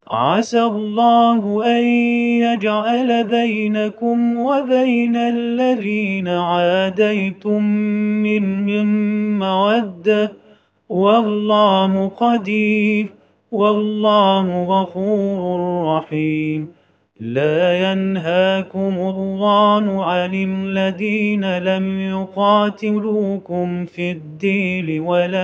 عسى الله أن يجعل بينكم وبين الذين عاديتم منهم مودة، والله قدير، والله غفور رحيم. لا ينهاكم الله عن الذين لم يقاتلوكم في الدين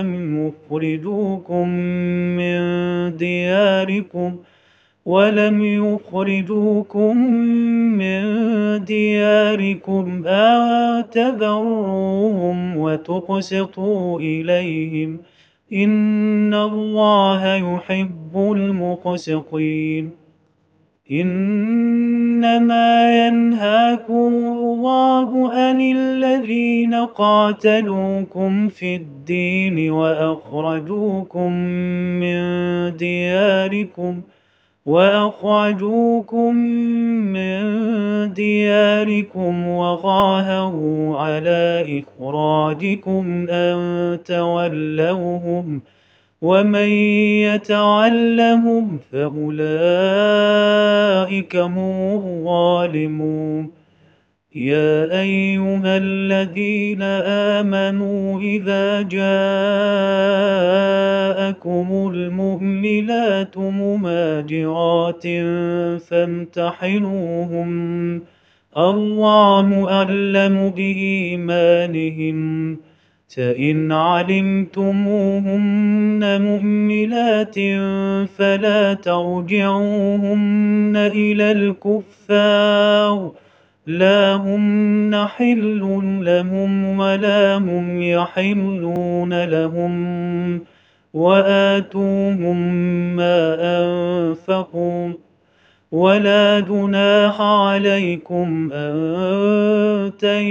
ولم يخرجوكم من دياركم أن تبروهم وتقسطوا إليهم، إن الله يحب المقسطين. إنما ينهاكم الله عن الذين قاتلوكم في الدين وأخرجوكم من دياركم وظاهروا على إخراجكم أن تولوهم، ومن يتولهم فأولئك هم الظالمون. يا أيها الذين آمنوا إذا جاءكم المؤمنات مهاجرات فامتحنوهن، الله أعلم بإيمانهن، فإن علمتموهن مؤمنات فلا ترجعوهن إلى الكفار، لا هن حل لهم ولا هم يحلون لهم، وآتوهم ما أنفقوا، ولا جناح عليكم أن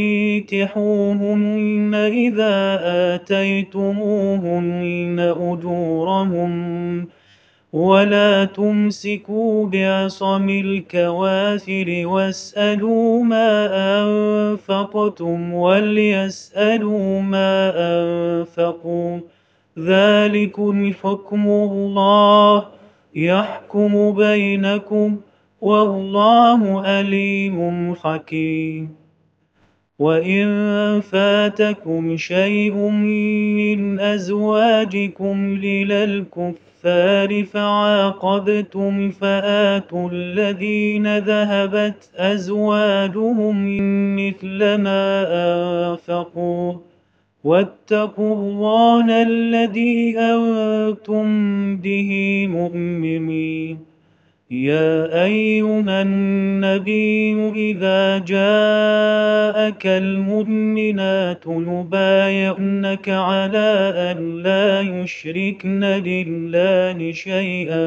تنكحوهن إذا آتيتموهن أجورهن، ولا تمسكوا بعصم الكوافر واسألوا ما أنفقتم وليسألوا ما أنفقوا، ذلكم حكم الله يحكم بينكم، والله عليم حكيم. وإن فاتكم شيء من أزواجكم إلى الكفار فعاقبتم فآتوا الذين ذهبت أزواجهم مثل ما أنفقوا، واتقوا الله الذي أنتم به مؤمنين. يا أيها النبي إذا جاءك المؤمنات يبايعنك على أن لا يشركن بالله شيئا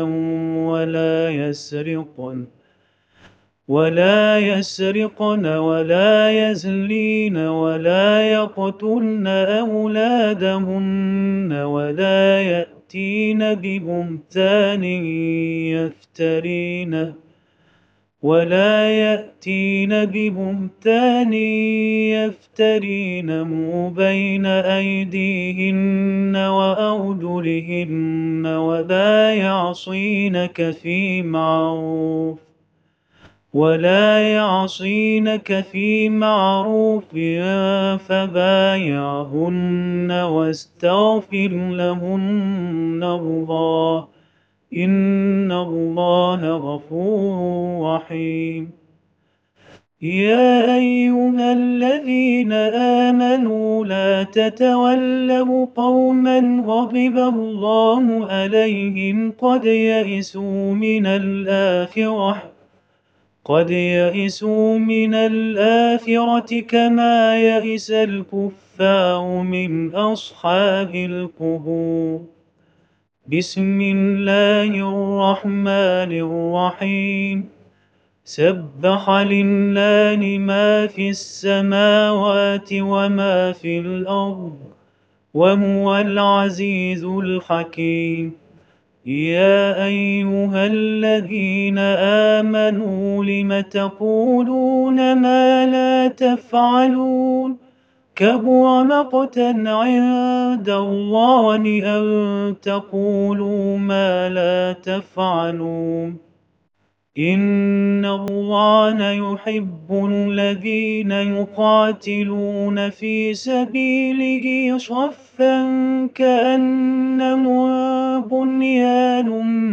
ولا يسرقن ولا يزنين ولا يقتلن أولادهن ولا يأتين ببهتان يفترينه بين أيديهن وأرجلهن ولا يعصينك في معروف فبايعهن واستغفر لهن الله، إن الله غفور رحيم. يا أيها الذين آمنوا لا تتولوا قوما غضب الله عليهم قد يئسوا من الآخرة كما يئس الكفار من أصحاب القبور. بسم الله الرحمن الرحيم. سبح لله ما في السماوات وما في الأرض، وهو العزيز الحكيم. يا أيها الذين آمنوا لم تقولون ما لا تفعلون، كبر مقتا عند الله أن تقولوا ما لا تفعلون إن الله يحب الذين يقاتلون في سبيله صفا كأنهم بنيان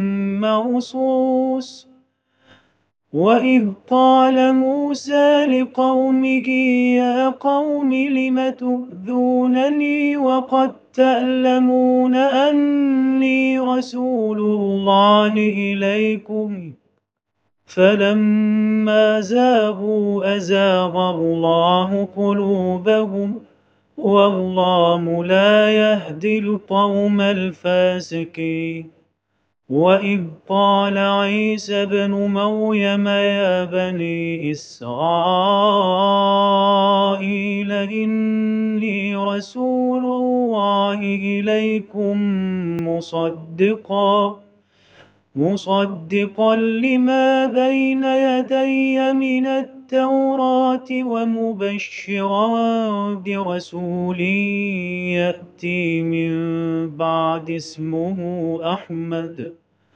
مرصوص وإذ قال موسى لقومه يا قوم لم تؤذونني وقد تعلمون أني رسول الله إليكم فلما زاغوا أزاغ الله قلوبهم والله لا يهدي القوم الفاسقين وإذ قال عيسى ابن مريم يا بني إسرائيل إني رسول الله إليكم مصدقا لما بين يدي من التوراة ومبشرا برسول يأتي من بعد اسمه أحمد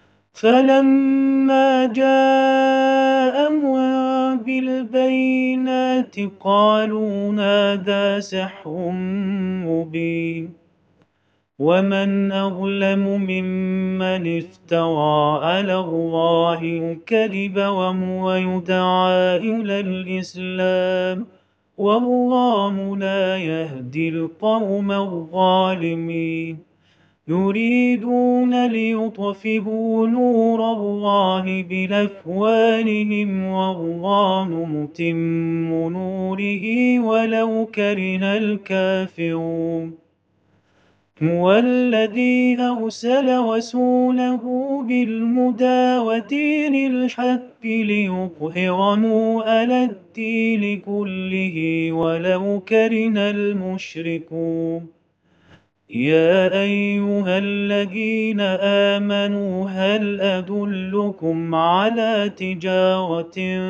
فلما جاءهم بالبينات قالوا هذا سحر مبين ومن أظلم ممن افترى على الله الكذب وهو يدعى إلى الإسلام والله لا يهدي القوم الظالمين يريدون ليطفئوا نور الله بأفواههم والله متم نوره ولو كره الكافرون هو الذي أرسل رسوله بالهدى ودين الحق ليظهره على الدين كله ولو كره المشركون يا أيها الذين آمنوا هل أدلكم على تجارة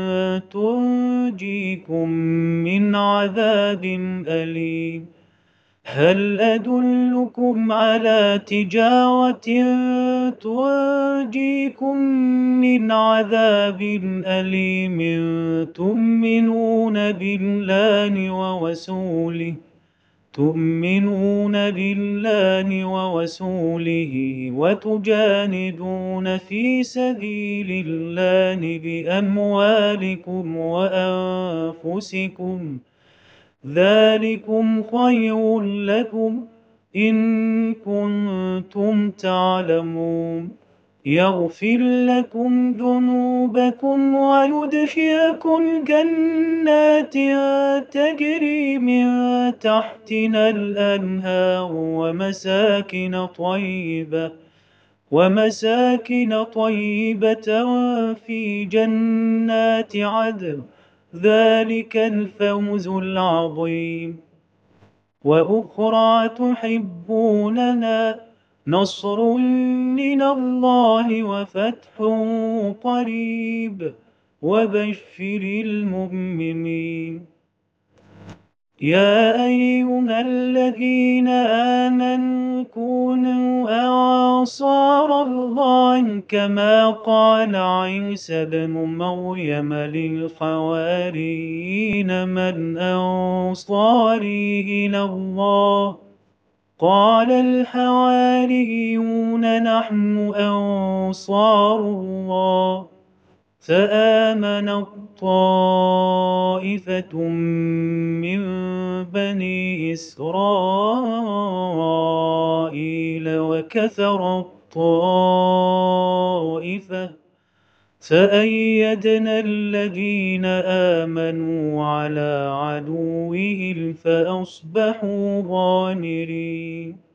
تنجيكم من عذاب أليم هل أدلكم على تجارة تنجيكم من عذاب أليم تؤمنون بالله ورسوله وتجاهدون في سبيل الله بأموالكم وأنفسكم ذلكم خير لكم إن كنتم تعلمون يغفر لكم ذنوبكم ويدخلكم جنات تجري من تحتها الأنهار ومساكن طيبة في جنات عدن ذلك الفوز العظيم وأخرى تحبوننا نصر من الله وفتح قريب وبشر المؤمنين يا أيها الذين آمنوا كونوا أنصار الله كما قال عيسى ابن مريم للحواريين من أنصاري إلى الله قال الحواريون نحن أنصار الله فآمنت طائفة من بني إسرائيل وكفرت طائفة فأيدنا الذين آمنوا على عدوهم فأصبحوا ظاهرين